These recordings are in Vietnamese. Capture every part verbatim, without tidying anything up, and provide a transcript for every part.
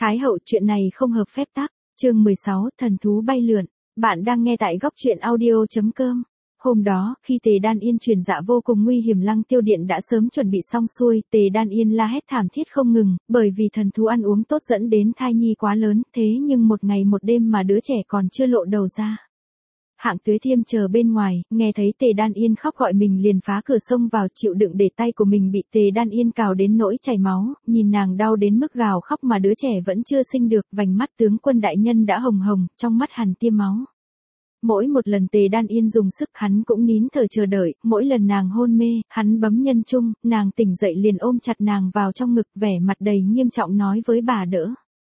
Thái hậu chuyện này không hợp phép tắc. Chương mười sáu, thần thú bay lượn. Bạn đang nghe tại góc truyện audio.com. Hôm đó, khi Tề Đan Yên truyền dạ vô cùng nguy hiểm, Lăng Tiêu Điện đã sớm chuẩn bị xong xuôi, Tề Đan Yên la hét thảm thiết không ngừng, bởi vì thần thú ăn uống tốt dẫn đến thai nhi quá lớn, thế nhưng một ngày một đêm mà đứa trẻ còn chưa lộ đầu ra. Hạng Tuế Thiêm chờ bên ngoài, nghe thấy Tề Đan Yên khóc gọi mình liền phá cửa xông vào, chịu đựng để tay của mình bị Tề Đan Yên cào đến nỗi chảy máu, nhìn nàng đau đến mức gào khóc mà đứa trẻ vẫn chưa sinh được, vành mắt tướng quân đại nhân đã hồng hồng, trong mắt hằn tia máu. Mỗi một lần Tề Đan Yên dùng sức hắn cũng nín thở chờ đợi, mỗi lần nàng hôn mê, hắn bấm nhân trung, nàng tỉnh dậy liền ôm chặt nàng vào trong ngực, vẻ mặt đầy nghiêm trọng nói với bà đỡ.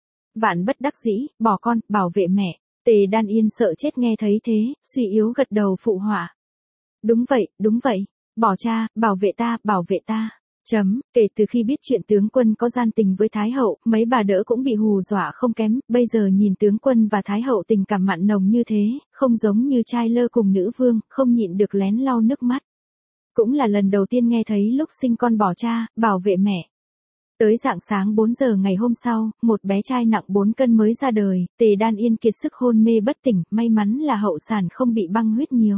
Vạn bất đắc dĩ, bỏ con, bảo vệ mẹ. Tề Đan Yên sợ chết nghe thấy thế, suy yếu gật đầu phụ họa. Đúng vậy, đúng vậy, bỏ cha, bảo vệ ta, bảo vệ ta. Chấm, kể từ khi biết chuyện tướng quân có gian tình với Thái hậu, mấy bà đỡ cũng bị hù dọa không kém, bây giờ nhìn tướng quân và Thái hậu tình cảm mặn nồng như thế, không giống như trai lơ cùng nữ vương, không nhịn được lén lau nước mắt. Cũng là lần đầu tiên nghe thấy lúc sinh con bỏ cha, bảo vệ mẹ. Tới rạng sáng bốn giờ ngày hôm sau, một bé trai nặng bốn cân mới ra đời, Tề Đan Yên kiệt sức hôn mê bất tỉnh, may mắn là hậu sản không bị băng huyết nhiều.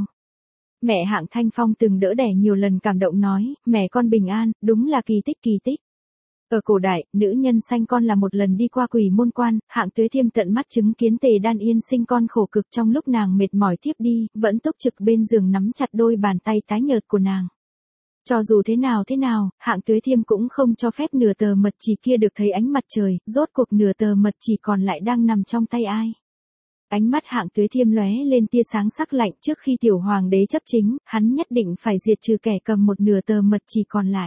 Mẹ Hạng Thanh Phong từng đỡ đẻ nhiều lần cảm động nói, mẹ con bình an, đúng là kỳ tích kỳ tích. Ở cổ đại, nữ nhân sanh con là một lần đi qua quỷ môn quan, Hạng Tuế Thiêm tận mắt chứng kiến Tề Đan Yên sinh con khổ cực, trong lúc nàng mệt mỏi thiếp đi, vẫn túc trực bên giường nắm chặt đôi bàn tay tái nhợt của nàng. Cho dù thế nào thế nào, Hạng Tuế Thiêm cũng không cho phép nửa tờ mật chỉ kia được thấy ánh mặt trời, rốt cuộc nửa tờ mật chỉ còn lại đang nằm trong tay ai. Ánh mắt Hạng Tuế Thiêm lóe lên tia sáng sắc lạnh, trước khi tiểu hoàng đế chấp chính, hắn nhất định phải diệt trừ kẻ cầm một nửa tờ mật chỉ còn lại.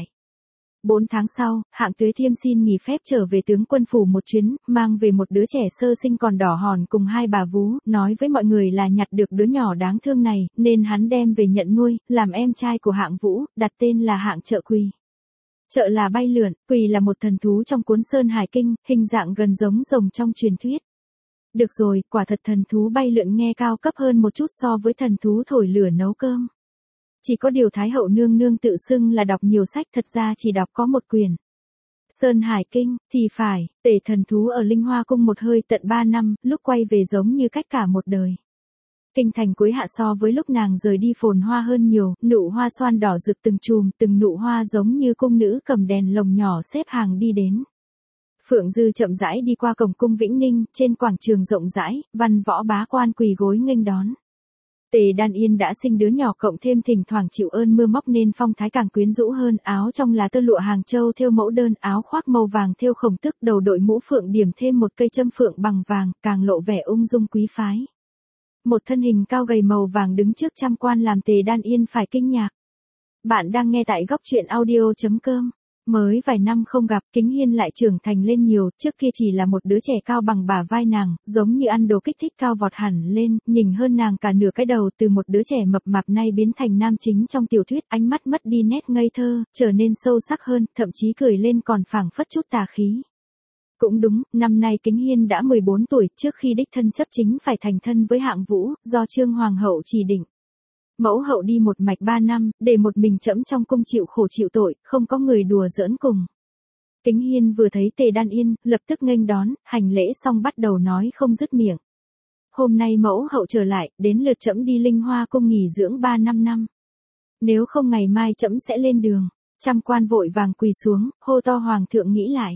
Bốn tháng sau, Hạng Tuế Thiêm xin nghỉ phép trở về tướng quân phủ một chuyến, mang về một đứa trẻ sơ sinh còn đỏ hòn cùng hai bà vú, nói với mọi người là nhặt được đứa nhỏ đáng thương này, nên hắn đem về nhận nuôi, làm em trai của Hạng Vũ, đặt tên là Hạng Trợ Quỳ. Trợ là bay lượn, Quỳ là một thần thú trong cuốn Sơn Hải Kinh, hình dạng gần giống rồng trong truyền thuyết. Được rồi, quả thật thần thú bay lượn nghe cao cấp hơn một chút so với thần thú thổi lửa nấu cơm. Chỉ có điều Thái hậu nương nương tự xưng là đọc nhiều sách, thật ra chỉ đọc có một quyển. Sơn Hải Kinh, thì phải, Tề thần thú ở Linh Hoa cung một hơi tận ba năm, lúc quay về giống như cách cả một đời. Kinh thành cuối hạ so với lúc nàng rời đi phồn hoa hơn nhiều, nụ hoa xoan đỏ rực từng chùm, từng nụ hoa giống như cung nữ cầm đèn lồng nhỏ xếp hàng đi đến. Phượng Dư chậm rãi đi qua cổng cung Vĩnh Ninh, trên quảng trường rộng rãi, văn võ bá quan quỳ gối nghênh đón. Tề Đan Yên đã sinh đứa nhỏ cộng thêm thỉnh thoảng chịu ơn mưa móc nên phong thái càng quyến rũ hơn, áo trong là tơ lụa Hàng Châu thêu mẫu đơn, áo khoác màu vàng thêu khổng tước, đầu đội mũ phượng điểm thêm một cây châm phượng bằng vàng, càng lộ vẻ ung dung quý phái. Một thân hình cao gầy màu vàng đứng trước trăm quan làm Tề Đan Yên phải kinh ngạc. Bạn đang nghe tại góc truyện audio.com. Mới vài năm không gặp, Kính Hiên lại trưởng thành lên nhiều, trước kia chỉ là một đứa trẻ cao bằng bả vai nàng, giống như ăn đồ kích thích cao vọt hẳn lên, nhìn hơn nàng cả nửa cái đầu, từ một đứa trẻ mập mạp nay biến thành nam chính trong tiểu thuyết, ánh mắt mất đi nét ngây thơ, trở nên sâu sắc hơn, thậm chí cười lên còn phảng phất chút tà khí. Cũng đúng, năm nay Kính Hiên đã mười bốn tuổi, trước khi đích thân chấp chính phải thành thân với Hạng Vũ, do Trương Hoàng hậu chỉ định. Mẫu hậu đi một mạch ba năm, để một mình trẫm trong cung chịu khổ chịu tội, không có người đùa giỡn cùng. Kính Hiên vừa thấy Tề Đan Yên, lập tức nghênh đón, hành lễ xong bắt đầu nói không dứt miệng. Hôm nay mẫu hậu trở lại, đến lượt trẫm đi Linh Hoa cung nghỉ dưỡng ba năm năm. Nếu không ngày mai trẫm sẽ lên đường. Trăm quan vội vàng quỳ xuống, hô to hoàng thượng nghĩ lại.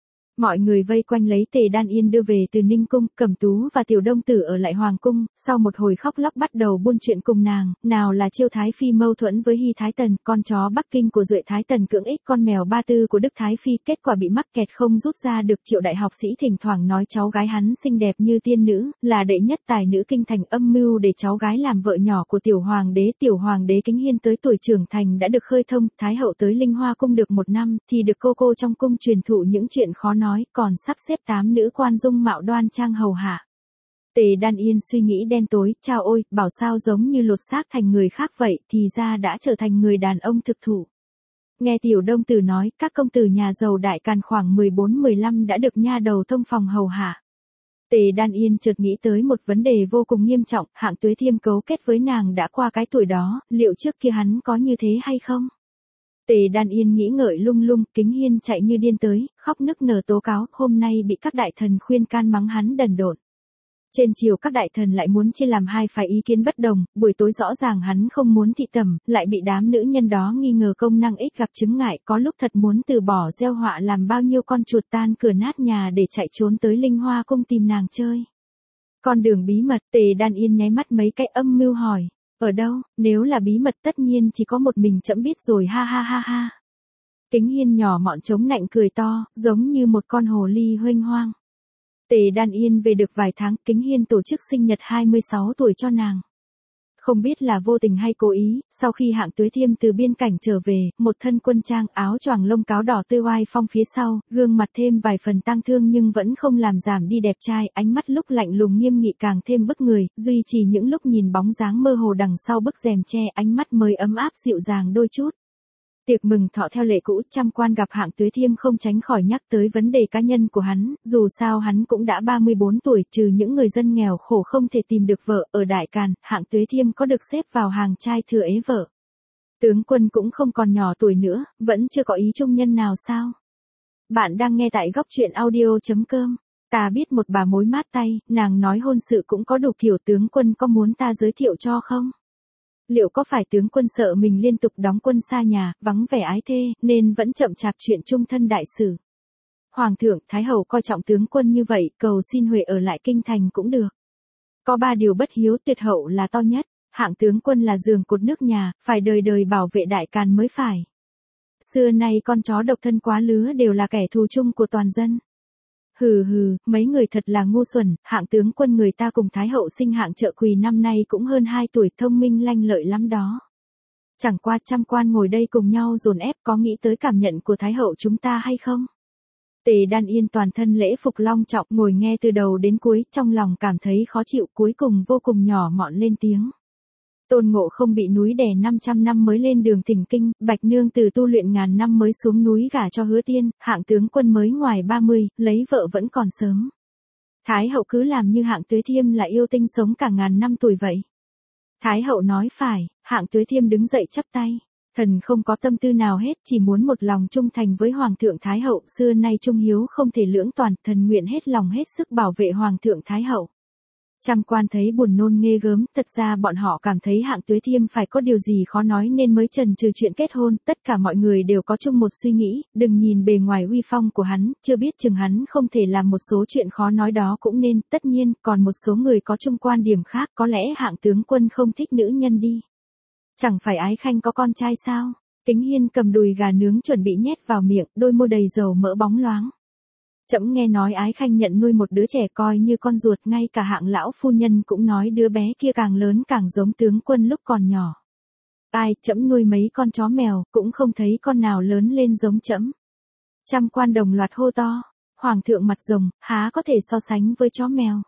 Mọi người vây quanh lấy Tề Đan Yên đưa về từ Ninh cung, Cẩm Tú và Tiểu Đông Tử ở lại hoàng cung, sau một hồi khóc lóc bắt đầu buôn chuyện cùng nàng, nào là Chiêu Thái Phi mâu thuẫn với Hy Thái Tần, con chó Bắc Kinh của Duệ Thái Tần cưỡng ích con mèo Ba Tư của Đức Thái Phi, kết quả bị mắc kẹt không rút ra được. Triệu đại học sĩ thỉnh thoảng nói cháu gái hắn xinh đẹp như tiên nữ, là đệ nhất tài nữ kinh thành, âm mưu để cháu gái làm vợ nhỏ của tiểu hoàng đế. Tiểu hoàng đế Kính Hiên tới tuổi trưởng thành đã được khơi thông, Thái hậu tới Linh Hoa cung được một năm, thì được cô cô trong cung truyền thụ những chuyện khó nói. Nói, còn sắp xếp tám nữ quan dung mạo đoan trang hầu hạ. Tề Đan Yên suy nghĩ đen tối, chao ôi, bảo sao giống như lột xác thành người khác vậy, thì ra đã trở thành người đàn ông thực thụ. Nghe Tiểu Đông Tử nói, các công tử nhà giàu đại càn khoảng mười bốn mười lăm đã được nha đầu thông phòng hầu hạ. Tề Đan Yên chợt nghĩ tới một vấn đề vô cùng nghiêm trọng, Hạng Tuế Thiêm cấu kết với nàng đã qua cái tuổi đó, liệu trước kia hắn có như thế hay không? Tề Đan Yên nghĩ ngợi lung lung, Kính Hiên chạy như điên tới, khóc nức nở tố cáo, hôm nay bị các đại thần khuyên can mắng hắn đần độn. Trên chiều các đại thần lại muốn chia làm hai phái ý kiến bất đồng, buổi tối rõ ràng hắn không muốn thị tẩm, lại bị đám nữ nhân đó nghi ngờ công năng ích gặp chứng ngại, có lúc thật muốn từ bỏ gieo họa làm bao nhiêu con chuột tan cửa nát nhà để chạy trốn tới Linh Hoa cung tìm nàng chơi. Con đường bí mật, Tề Đan Yên nháy mắt mấy cái âm mưu hỏi, ở đâu, nếu là bí mật tất nhiên chỉ có một mình trẫm biết rồi ha ha ha ha. Kính Hiên nhỏ mọn chống nạnh cười to, giống như một con hồ ly huênh hoang. Tề Đan Yên về được vài tháng, Kính Hiên tổ chức sinh nhật hai mươi sáu tuổi cho nàng. Không biết là vô tình hay cố ý, sau khi Hạng Tuế Thiêm từ biên cảnh trở về, một thân quân trang áo choàng lông cáo đỏ tươi oai phong phía sau, gương mặt thêm vài phần tang thương nhưng vẫn không làm giảm đi đẹp trai, ánh mắt lúc lạnh lùng nghiêm nghị càng thêm bức người, duy trì những lúc nhìn bóng dáng mơ hồ đằng sau bức rèm che, ánh mắt mới ấm áp dịu dàng đôi chút. Tiệc mừng thọ theo lệ cũ, trăm quan gặp Hạng Tuế Thiêm không tránh khỏi nhắc tới vấn đề cá nhân của hắn, dù sao hắn cũng đã ba mươi bốn tuổi, trừ những người dân nghèo khổ không thể tìm được vợ, ở Đại Càn, Hạng Tuế Thiêm có được xếp vào hàng trai thừa ế vợ. Tướng quân cũng không còn nhỏ tuổi nữa, vẫn chưa có ý trung nhân nào sao? Bạn đang nghe tại góc truyện audio chấm com. Ta biết một bà mối mát tay, nàng nói hôn sự cũng có đủ kiểu, tướng quân có muốn ta giới thiệu cho không? Liệu có phải tướng quân sợ mình liên tục đóng quân xa nhà, vắng vẻ ái thê, nên vẫn chậm chạp chuyện chung thân đại sự? Hoàng thượng, Thái hậu coi trọng tướng quân như vậy, cầu xin Huệ ở lại kinh thành cũng được. Có ba điều bất hiếu tuyệt hậu là to nhất, Hạng tướng quân là giường cột nước nhà, phải đời đời bảo vệ Đại Càn mới phải. Xưa nay con chó độc thân quá lứa đều là kẻ thù chung của toàn dân. Hừ hừ, mấy người thật là ngu xuẩn, Hạng tướng quân người ta cùng Thái hậu sinh Hạng Trợ Quỳ năm nay cũng hơn hai tuổi, thông minh lanh lợi lắm đó. Chẳng qua trăm quan ngồi đây cùng nhau dồn ép, có nghĩ tới cảm nhận của Thái hậu chúng ta hay không? Tề Đan Yên toàn thân lễ phục long trọng ngồi nghe từ đầu đến cuối, trong lòng cảm thấy khó chịu, cuối cùng vô cùng nhỏ mọn lên tiếng. Tôn Ngộ Không bị núi đè năm trăm năm mới lên đường thỉnh kinh, Bạch Nương từ tu luyện ngàn năm mới xuống núi gả cho Hứa Tiên, Hạng tướng quân mới ngoài ba mươi, lấy vợ vẫn còn sớm. Thái hậu cứ làm như Hạng Tuế Thiêm là yêu tinh sống cả ngàn năm tuổi vậy. Thái hậu nói phải, Hạng Tuế Thiêm đứng dậy chắp tay. Thần không có tâm tư nào hết, chỉ muốn một lòng trung thành với Hoàng thượng Thái hậu, xưa nay trung hiếu không thể lưỡng toàn, thần nguyện hết lòng hết sức bảo vệ Hoàng thượng Thái hậu. Trăm quan thấy buồn nôn nghê gớm, thật ra bọn họ cảm thấy Hạng Tuế Thiêm phải có điều gì khó nói nên mới chần chừ chuyện kết hôn, tất cả mọi người đều có chung một suy nghĩ, đừng nhìn bề ngoài uy phong của hắn, chưa biết chừng hắn không thể làm một số chuyện khó nói đó cũng nên, tất nhiên, còn một số người có chung quan điểm khác, có lẽ Hạng tướng quân không thích nữ nhân đi. Chẳng phải Ái Khanh có con trai sao? Kính Hiên cầm đùi gà nướng chuẩn bị nhét vào miệng, đôi môi đầy dầu mỡ bóng loáng. Trẫm nghe nói Ái Khanh nhận nuôi một đứa trẻ coi như con ruột, ngay cả Hạng lão phu nhân cũng nói đứa bé kia càng lớn càng giống tướng quân lúc còn nhỏ. Ai, trẫm nuôi mấy con chó mèo, cũng không thấy con nào lớn lên giống trẫm. Trăm quan đồng loạt hô to, Hoàng thượng mặt rồng, há có thể so sánh với chó mèo.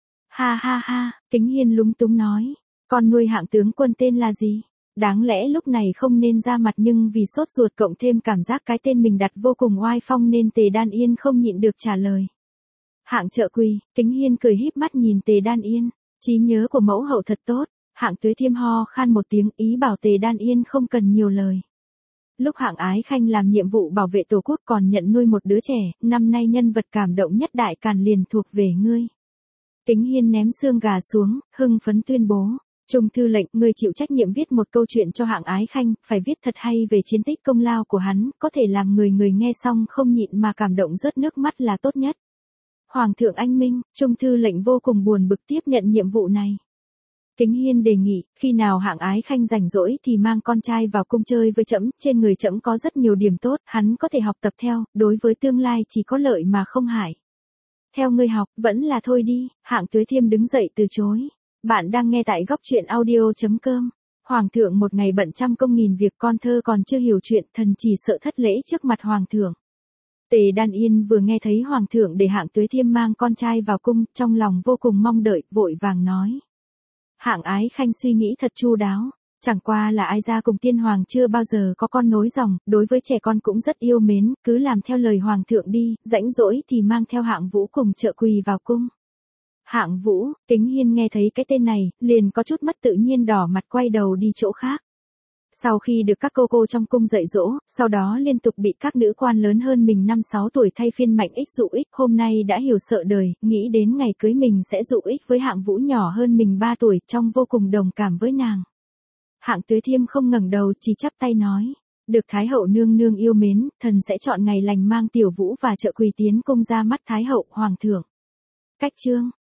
Ha ha ha, Kính Hiên lúng túng nói, con nuôi Hạng tướng quân tên là gì? Đáng lẽ lúc này không nên ra mặt nhưng vì sốt ruột cộng thêm cảm giác cái tên mình đặt vô cùng oai phong nên Tề Đan Yên không nhịn được trả lời. Hạng Trợ Quỳ, Kính Hiên cười híp mắt nhìn Tề Đan Yên, trí nhớ của mẫu hậu thật tốt. Hạng Tuế Thiêm ho khan một tiếng, ý bảo Tề Đan Yên không cần nhiều lời. Lúc Hạng Ái Khanh làm nhiệm vụ bảo vệ tổ quốc còn nhận nuôi một đứa trẻ, năm nay nhân vật cảm động nhất Đại Càn liền thuộc về ngươi. Kính Hiên ném xương gà xuống, hưng phấn tuyên bố. Trung thư lệnh, ngươi chịu trách nhiệm viết một câu chuyện cho Hạng Ái Khanh, phải viết thật hay về chiến tích công lao của hắn, có thể làm người người nghe xong không nhịn mà cảm động rớt nước mắt là tốt nhất. Hoàng thượng anh minh, Trung thư lệnh vô cùng buồn bực tiếp nhận nhiệm vụ này. Kính Hiên đề nghị, khi nào Hạng Ái Khanh rảnh rỗi thì mang con trai vào cung chơi với trẫm, trên người trẫm có rất nhiều điểm tốt, hắn có thể học tập theo, đối với tương lai chỉ có lợi mà không hại. Theo ngươi học, vẫn là thôi đi, Hạng Tuế Thiêm đứng dậy từ chối. Bạn đang nghe tại góc truyện audio chấm com. Hoàng thượng một ngày bận trăm công nghìn việc, con thơ còn chưa hiểu chuyện, thần chỉ sợ thất lễ trước mặt Hoàng thượng. Tề Đan Yên vừa nghe thấy Hoàng thượng để Hạng Tuế Thiêm mang con trai vào cung, trong lòng vô cùng mong đợi, vội vàng nói. Hạng Ái Khanh suy nghĩ thật chu đáo, chẳng qua là ai ra cùng tiên hoàng chưa bao giờ có con nối dòng, đối với trẻ con cũng rất yêu mến, cứ làm theo lời Hoàng thượng đi, rãnh rỗi thì mang theo Hạng Vũ cùng Trợ Quỳ vào cung. Hạng Vũ, Kính Hiên nghe thấy cái tên này, liền có chút mất tự nhiên đỏ mặt quay đầu đi chỗ khác. Sau khi được các cô cô trong cung dạy dỗ, sau đó liên tục bị các nữ quan lớn hơn mình năm sáu tuổi thay phiên mạnh ích dụ ích, hôm nay đã hiểu sợ đời, nghĩ đến ngày cưới mình sẽ dụ ích với Hạng Vũ nhỏ hơn mình ba tuổi, trong vô cùng đồng cảm với nàng. Hạng Tuế Thiêm không ngẩng đầu, chỉ chắp tay nói, được Thái hậu nương nương yêu mến, thần sẽ chọn ngày lành mang Tiểu Vũ và Trợ Quỳ tiến cung ra mắt Thái hậu, hoàng thượng. Cách chương